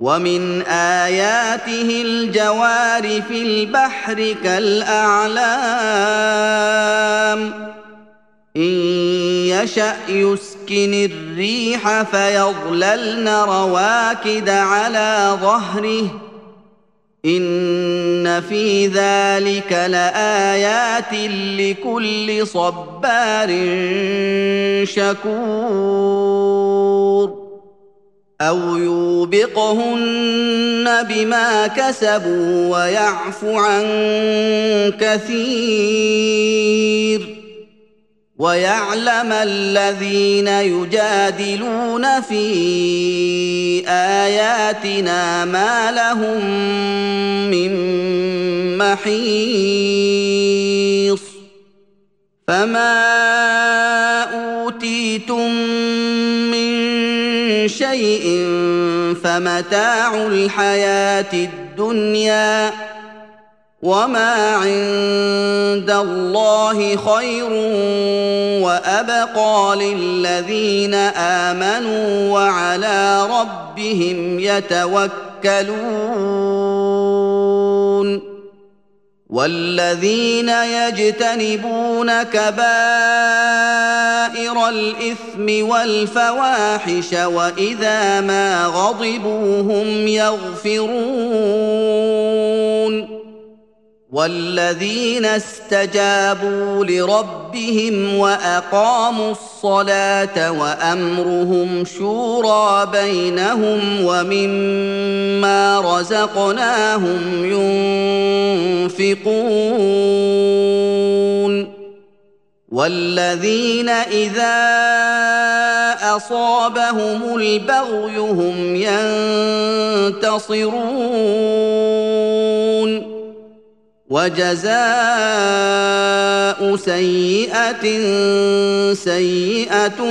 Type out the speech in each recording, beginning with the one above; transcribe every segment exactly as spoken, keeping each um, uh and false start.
ومن آياته الجوار في البحر كالأعلام إن يشأ يسكن الريح فيظللن رواكد على ظهره إن في ذلك لآيات لكل صبار شكور أو يوبقهن بما كسبوا ويعفو عن كثير ويعلم الذين يجادلون في آياتنا ما لهم من محيص فما أوتيتم من شيء فمتاع الحياة الدنيا وما عند الله خير وأبقى للذين آمنوا وعلى ربهم يتوكلون والذين يجتنبون كبائر الإثم والفواحش وإذا ما غضبوا هم يغفرون والذين استجابوا لربهم وأقاموا الصلاة وأمرهم شورى بينهم ومما رزقناهم ينفقون والذين إذا أصابهم البغي هم ينتصرون وجزاء سيئة سيئة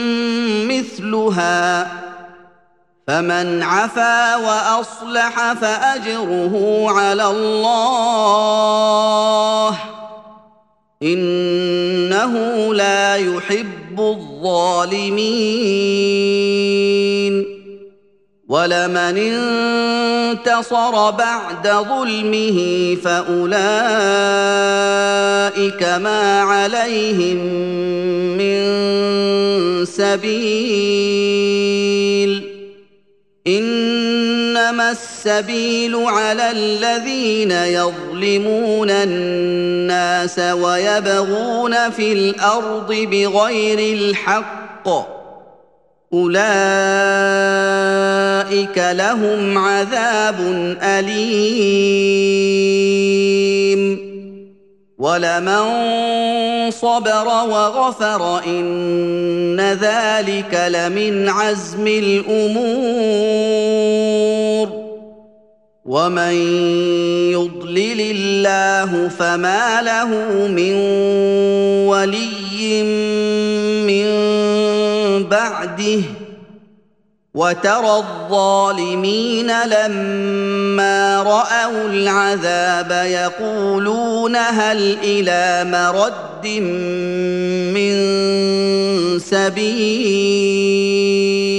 مثلها فمن عفا وأصلح فأجره على الله إنه لا يحب الظالمين ولمن انتصر بعد ظلمه فأولئك ما عليهم من سبيل إنما السبيل على الذين يظلمون الناس ويبغون في الأرض بغير الحق أولئك لهم عذاب أليم ولمن صبر وغفر إن ذلك لمن عزم الأمور ومن يضلل الله فما له من ولي من بعده وترى الظالمين لما رأوا العذاب يقولون هل إلى مرد من سبيل